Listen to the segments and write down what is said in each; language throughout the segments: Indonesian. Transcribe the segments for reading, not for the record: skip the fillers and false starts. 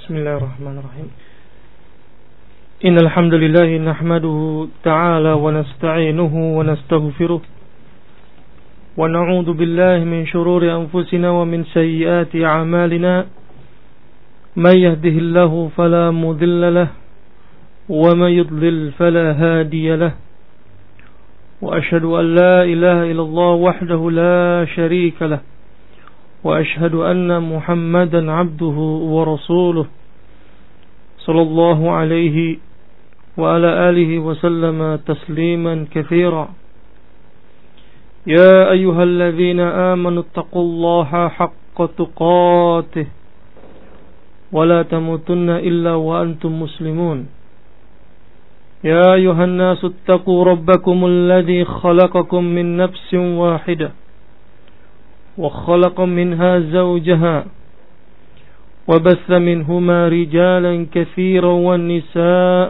Bismillahirrahmanirrahim. Innal hamdalillah nahmaduhu ta'ala wa nasta'inuhu wa nastaghfiruh wa na'udzu billahi min shururi anfusina wa min sayyiati a'malina. May yahdihillahu fala mudilla lahu wa may yudlil fala hadiya lahu. Wa ashhadu an la ilaha illallah wahdahu la sharika lahu. وأشهد أن محمدا عبده ورسوله صلى الله عليه وعلى آله وسلم تسليما كثيرا. يا أيها الذين آمنوا اتقوا الله حق تقاته ولا تموتن إلا وأنتم مسلمون. يا أيها الناس اتقوا ربكم الذي خلقكم من نفس واحدة وخلق منها زوجها وبث منهما رجالا كثيرا والنساء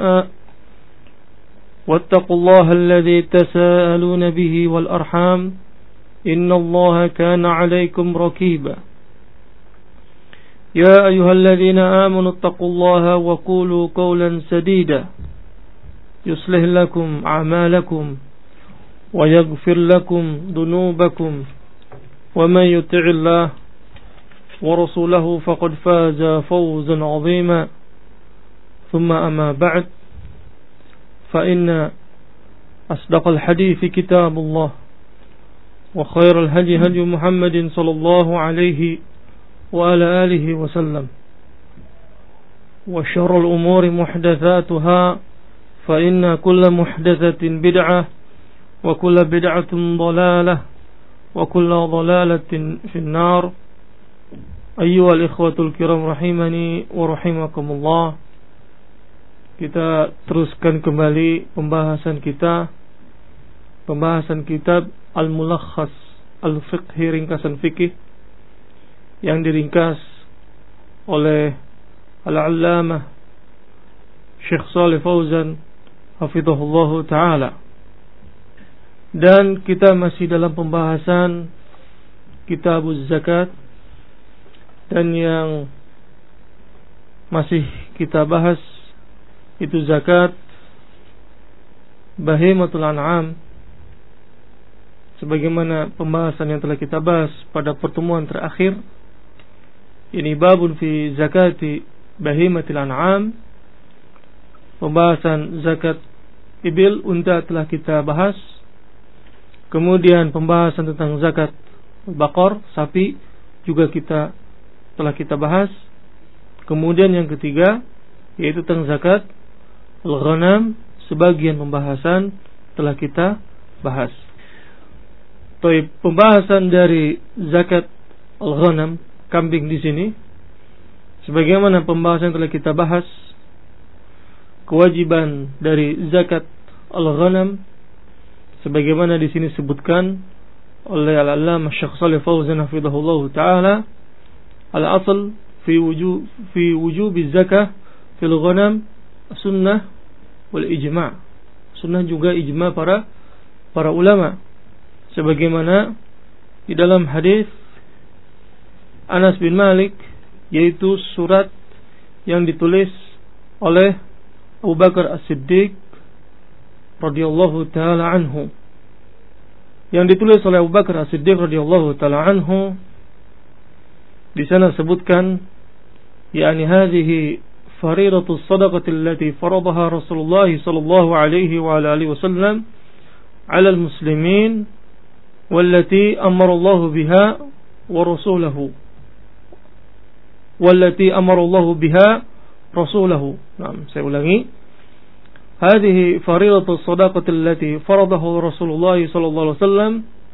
واتقوا الله الذي تساءلون به والأرحام إن الله كان عليكم رقيبا. يا أيها الذين آمنوا اتقوا الله وقولوا قولا سديدا يصلح لكم أعمالكم ويغفر لكم ذنوبكم ومن يطع الله ورسوله فقد فاز فوزا عظيما. ثم أما بعد فإن أصدق الحديث كتاب الله وخير الهدي هدي محمد صلى الله عليه وعلى آله وسلم وشر الأمور محدثاتها فإن كل محدثة بدعة وكل بدعة ضلالة وكل ضلالة في النار. أيها الإخوة الكرام rahimani wa rahimakumullah. Kita teruskan kembali pembahasan kitab Al-Mulakhas Al-Fiqhi, ringkasan fikih yang diringkas oleh Al-Allamah Syekh Shalih Fauzan hafizahullahu ta'ala. Dan kita masih dalam pembahasan Kitabuz Zakat, dan yang masih kita bahas itu zakat bahimatul an'am, sebagaimana pembahasan yang telah kita bahas pada pertemuan terakhir. Ini babun fi zakati bahimatul an'am. Pembahasan zakat ibil, unta, telah kita bahas. Kemudian pembahasan tentang zakat bakor, sapi, juga telah kita bahas. Kemudian yang ketiga yaitu tentang zakat al-ghanam, sebagian pembahasan telah kita bahas. Pembahasan dari zakat al-ghanam, kambing di sini, sebagaimana pembahasan telah kita bahas, kewajiban dari zakat al-ghanam sebagaimana di sini disebutkan oleh Al-Allamah Syekh Shalih Fauzan hafizahullahu taala, al-asl fi wujub zakah fil ghanam sunnah wal ijma'. Sunnah juga ijma' para ulama, sebagaimana di dalam hadis Anas bin Malik, yaitu surat yang ditulis oleh Abu Bakar As-Siddiq radhiyallahu taala anhu, yang ditulis oleh Abu Bakar As-Siddiq radhiyallahu taala anhu. Di sana sebutkan, yakni hadhihi fariidatu shadaqati allati faradaha Rasulullah sallallahu alaihi wa alihi wasallam 'ala al-muslimin wallati amara Allah biha wa rasuluhu saya ulangi. هذه فريضة الصدقة التي فرضه رسول الله صلى الله عليه وسلم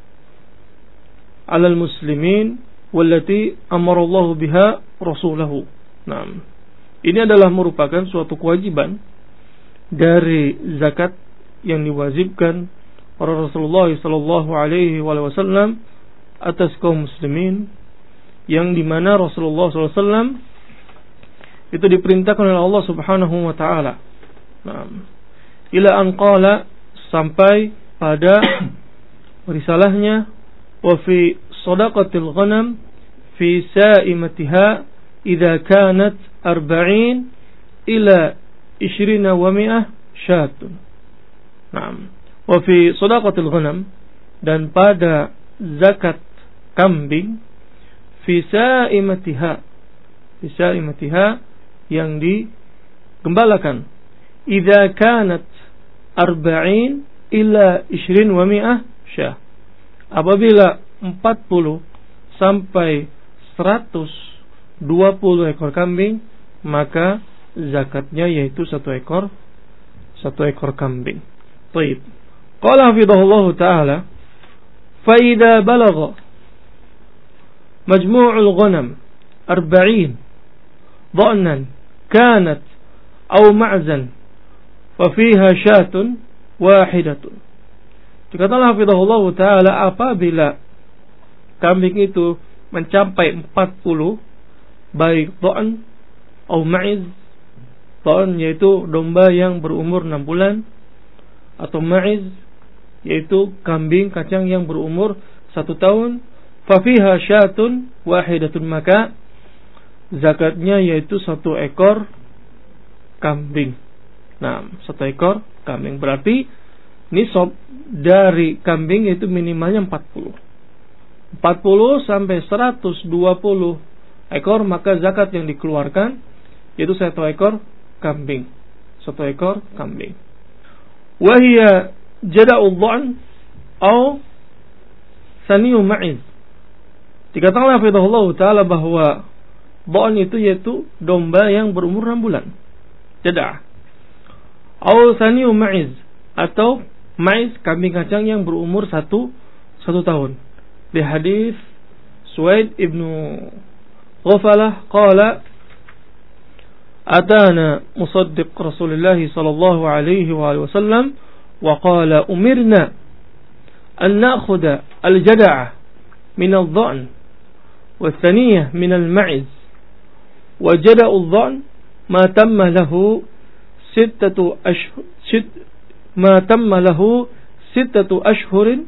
على المسلمين والتي أمر الله بها رسوله. Ini adalah merupakan suatu kewajiban dari zakat yang diwajibkan oleh Rasulullah sallallahu alaihi wasallam atas kaum muslimin, yang dimana Rasulullah sallallahu alaihi wasallam itu diperintahkan oleh Allah Subhanahu wa taala. Ila an qala, sampai pada risalahnya, wa fi sadaqatil ghanam fi sa'imatiha idza kanat 40 ila 20 wa 100 syatun. Naam. Wa fi shadaqatil ghanam, dan pada zakat kambing, fi sa'imatiha yang digembalakan, idza kanat 40 ila 20 wa 100 syah, apabila 40 sampai 120 ekor kambing, maka zakatnya yaitu satu ekor kambing. Baik. Qala hafidhahullah ta'ala, fa idza balagha majmu'ul ghanam 40 dha'nan kanat aw ma'zan fa fiha syatun wahidatun. Dikatakan hafidhahullah ta'ala, apabila kambing itu mencapai 40, baik dha'n atau ma'iz. Dha'n yaitu domba yang berumur 6 bulan, atau ma'iz yaitu kambing kacang yang berumur 1 tahun, fa fiha syatun wahidatun, maka zakatnya yaitu 1 ekor kambing. Nah, 1 ekor kambing, berarti nisab dari kambing itu minimalnya 40 sampai 120 ekor, maka zakat yang dikeluarkan yaitu 1 ekor kambing. Wa hiya jada'u dha'n atau saniyu ma'iz. Dikatakan hafizahullah ta'ala bahwa dha'n itu yaitu domba yang berumur 6 bulan, jada'. Atau saniyu ma'iz, atau ma'iz kambing kacang yang berumur 1 tahun. Di hadis Suwaid ibnu Ghafalah qala atana musaddiq Rasulullah sallallahu alaihi wasallam wa qala umirna an na'khudha al-jada'ah min al-dha'n wa thaniyah min al-ma'iz wa jada'u al-dha'n ma tamma lahu 6 ashhurin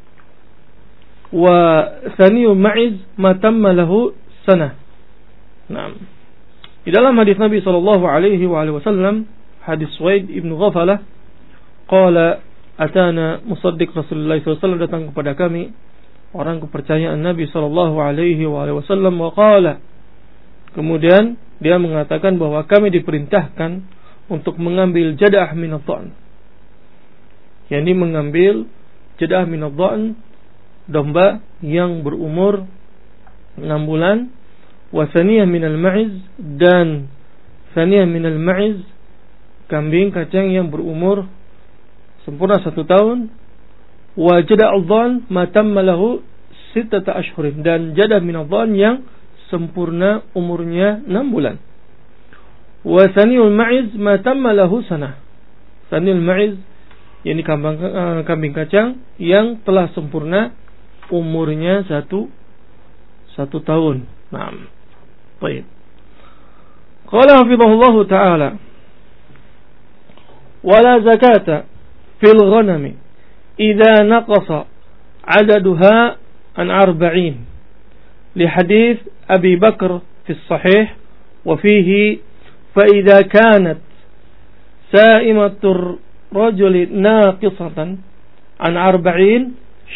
wa thaniyu ma'iz ma tamma lahu sanah. Naam. Di dalam hadis Nabi sallallahu alaihi wasallam, hadis Suwaid ibn Ghafalah, qala atana musaddiq Rasulullah sallallahu alaihi wasallam, datang kepada kami orang kepercayaan Nabi sallallahu alaihi wasallam, wa qala, kemudian dia mengatakan bahwa kami diperintahkan untuk mengambil jadah min ad-dha'n, yakni mengambil jadah min ad-dha'n, domba yang berumur 6 bulan, wa thaniyah minal ma'iz, dan thaniyah minal ma'iz kambing kacang yang berumur sempurna 1 tahun, wa jada'ul dha'n ma tamma lahu 6 ashhurin, dan jadah minal dha'n yang sempurna umurnya 6 bulan, wa thaniyul ma'iz ma tamma lahu sanah. Thaniyul ma'iz yakni kambing kacang yang telah sempurna umurnya 1 tahun. Naam. Baik. Qala hafizahullah ta'ala, wala zakata fil ghanami idza naqasa adaduha an 40, li hadits Abi Bakr fi sahih, wa fihi fa idza kanat sa'imatur rajuli naqisatan an 40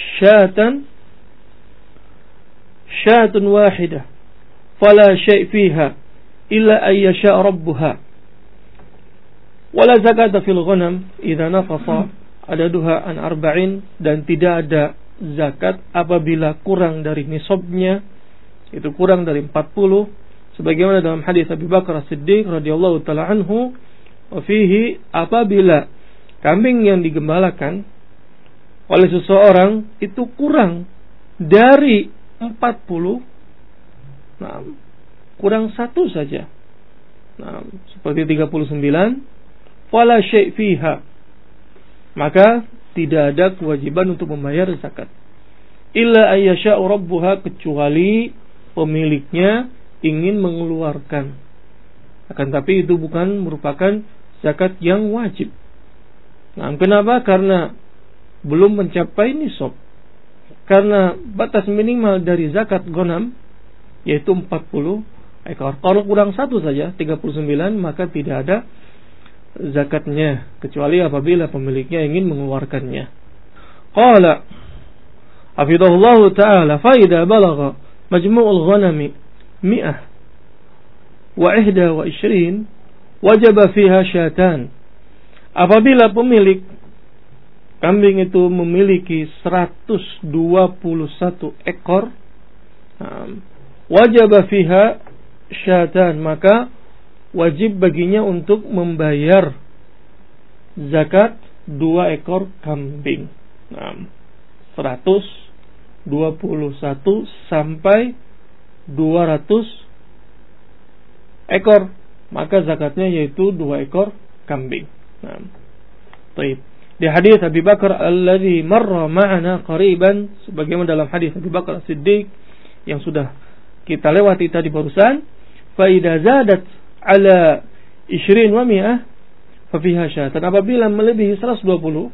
syatun wahidah fala syai' fiha illa ay yasha rabbuha, wala zakata fil ghanam idza naqasa adaduha an 40, dan tidak ada zakat apabila kurang dari nisabnya, itu kurang dari 40, sebagaimana dalam hadis Abu Bakar As-Siddiq radhiyallahu taala anhu, wa fihi, apabila kambing yang digembalakan oleh seseorang itu kurang dari 40, nah, kurang 1 saja, nah, seperti 39, fala syai' fiha, maka tidak ada kewajiban untuk membayar zakat, illa ayyasha'u rabbuha, kecuali pemiliknya ingin mengeluarkan, akan tapi itu bukan merupakan zakat yang wajib. Nah, kenapa? Karena belum mencapai nisab. Karena batas minimal dari zakat ghanam yaitu 40, ekor. Kalau kurang satu saja, 39, maka tidak ada zakatnya, kecuali apabila pemiliknya ingin mengeluarkannya. Qala hafidhahullah ta'ala, fa idza balagha majmu'ul ghanami 121 wajaba fiha syatan. Apabila pemilik kambing itu memiliki 121 ekor, wajaba fiha syatan, maka wajib baginya untuk membayar zakat 2 ekor kambing. 121 sampai 200 ekor, maka zakatnya yaitu 2 ekor kambing. Baik. Di hadis Abi Bakar alladzi marra ma'ana qariban, sebagaimana dalam hadis Abi Bakar Siddiq yang sudah kita lewati tadi barusan, fa idza zadat ala 20 wa 100 fa fiha syatan. Apabila melebihi 121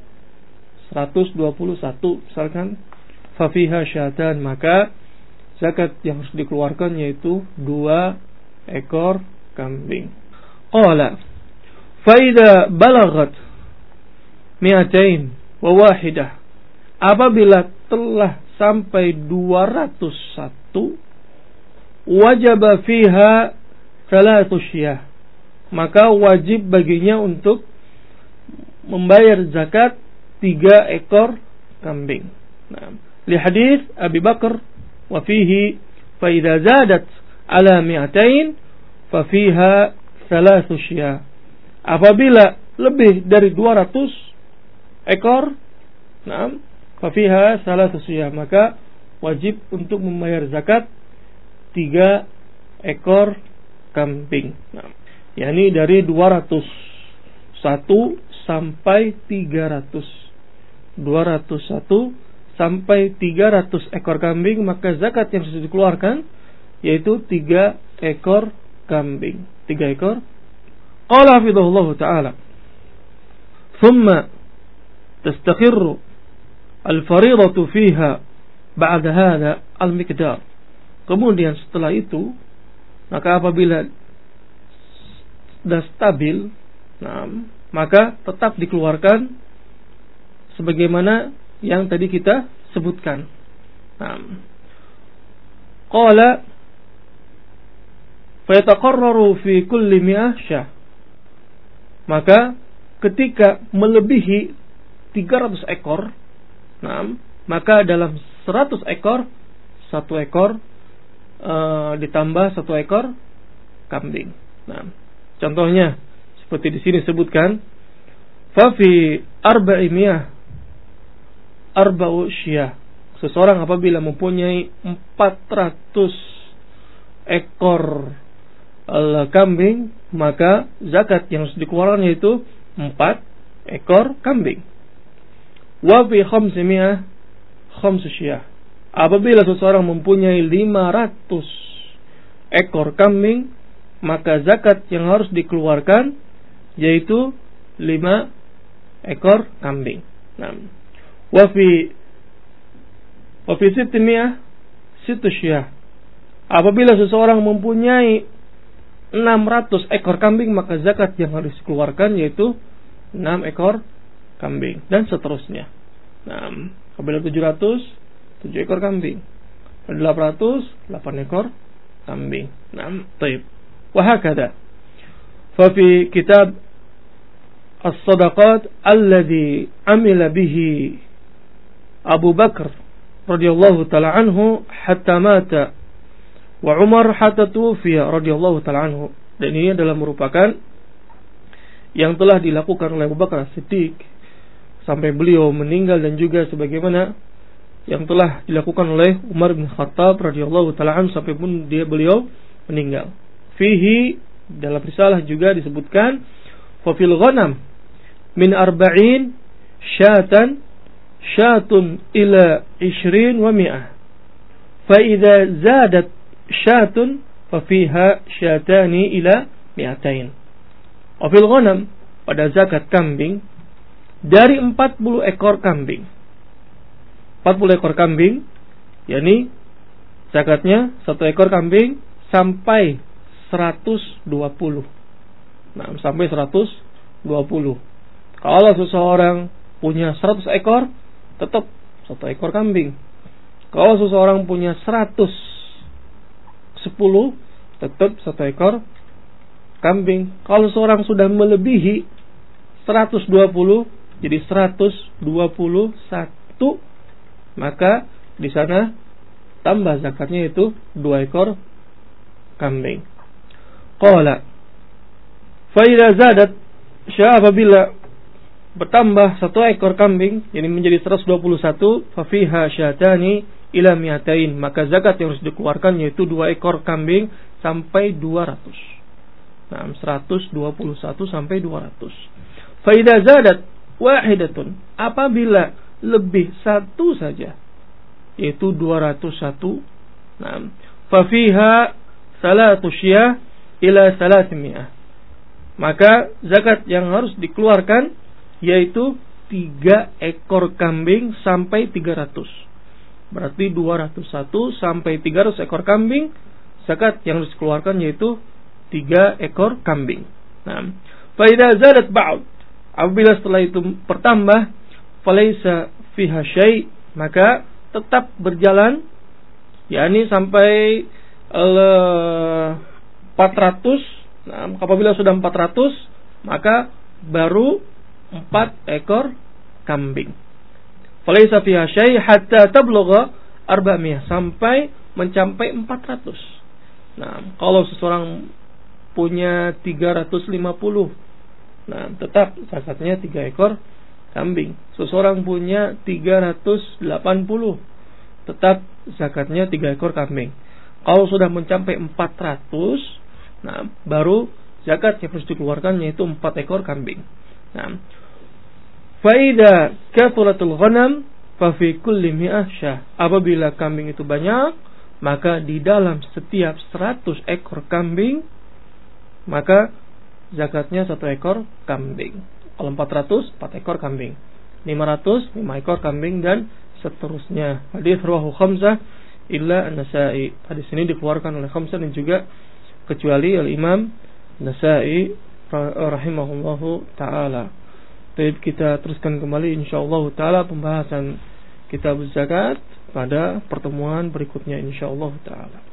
misalkan, fa fiha syatan, maka zakat yang harus dikeluarkan yaitu 2 ekor kambing. Qala fa idza balagat 201, apabila telah sampai 201, wajaba fiha 3 syiyah, maka wajib baginya untuk membayar zakat 3 ekor kambing. Li hadis Abi Bakar wa fihi fa idza zadat ala 200 fa fiha 3 syiyah. Apabila lebih dari 200 ekor, fa fiha 3 syiyah, maka wajib untuk membayar zakat 3 ekor kambing. yakni dari 201 sampai 300. 201 sampai 300 ekor kambing, maka zakat yang harus dikeluarkan yaitu 3 ekor kambing. 3 ekor. Qala hafidhahullah ta'ala, thumma tastakhirru al-fariidatu fiha ba'da hadha al-miqdar. Kemudian setelah itu, maka apabila sudah stabil, maka tetap dikeluarkan sebagaimana yang tadi kita sebutkan. Qala fa yataqarraru fi kulli 100 syah. Maka ketika melebihi 300 ekor, maka dalam 100 ekor 1 ekor ditambah 1 ekor kambing. Contohnya seperti di sini sebutkan, fa fi 400 arba'u syiyah. Seseorang apabila mempunyai 400 ekor kambing, maka zakat yang harus dikeluarkan yaitu 4 ekor kambing. Wa fi 500 khamsu syiyah. Apabila seseorang mempunyai 500 ekor kambing, maka zakat yang harus dikeluarkan yaitu 5 ekor kambing. Wa fi 600 syiyah. Apabila seseorang mempunyai 600 ekor kambing, maka zakat yang harus dikeluarkan yaitu 6 ekor kambing, dan seterusnya. Apabila 700, 7 ekor kambing. 800, 8 ekor kambing. Taib. Wa hakadha. Fa fi kitab as-sadaqat alladhi amila bihi Abu Bakar radhiyallahu ta'ala anhu hatta mata, wa Umar hatta tuwfiya radhiyallahu ta'ala anhu. Dan ini adalah merupakan yang telah dilakukan oleh Abu Bakar Siddiq sampai beliau meninggal, dan juga sebagaimana yang telah dilakukan oleh Umar bin Khattab radhiyallahu ta'ala anhu sampai pun beliau meninggal. Fihi, dalam risalah juga disebutkan, fa fil ghanam min 40 syatan syatun ila 20 wa 100. Fa idza zadat syatun fa fiha syatani ila 200. Wa fil ghanam, pada zakat kambing, dari 40 ekor kambing. 40 ekor kambing, yakni zakatnya 1 ekor kambing sampai 120. Nah, sampai 120. Kalau seseorang punya 100 ekor, tetap 1 ekor kambing. Kalau seseorang punya 110, tetap 1 ekor kambing. Kalau seseorang sudah melebihi 120, jadi 121, maka di sana tambah zakatnya itu 2 ekor kambing. Qala fa idza zadat apabila bertambah 1 ekor kambing, ini menjadi 121, fa fiha syatani ila mi'atain, maka zakat yang harus dikeluarkan yaitu 2 ekor kambing sampai 200. Nah, 121 sampai 200. Fa idza zadat wahidatun, apabila lebih 1 saja, yaitu 201, nah, fa fiha salatu syiyah ila 300, maka zakat yang harus dikeluarkan yaitu 3 ekor kambing sampai 300. Berarti 201 sampai 300 ekor kambing, zakat yang harus dikeluarkan yaitu 3 ekor kambing. Nah, fa idza zadat ba'd, apabila setelah itu bertambah, falaisa fiha syai', maka tetap berjalan, yakni sampai 400. Nah, apabila sudah 400, maka baru 4 ekor kambing. Falaisa fiha syai' hatta tablugha 400, sampai mencapai 400. Nah, kalau seseorang punya 350, nah, tetap zakatnya 3 ekor kambing. Seseorang punya 380, tetap zakatnya 3 ekor kambing. Kalau sudah mencapai 400, nah, baru zakat yang harus dikeluarkan yaitu 4 ekor kambing. Nah, fa idza kathuratul ghanam fa fi kulli mi'ah syah, apabila kambing itu banyak, maka di dalam setiap 100 ekor kambing, maka zakatnya 1 ekor kambing. Kalau 400, 4 ekor kambing. 500, 5 ekor kambing, dan seterusnya. Hadis rawahu khamsah illa an-Nasa'i. Hadis ini dikeluarkan oleh khamsah dan juga kecuali al-Imam Nasa'i rahimahullahu ta'ala. Baik, kita teruskan kembali insyaallah ta'ala pembahasan kitab zakat pada pertemuan berikutnya insyaallah ta'ala.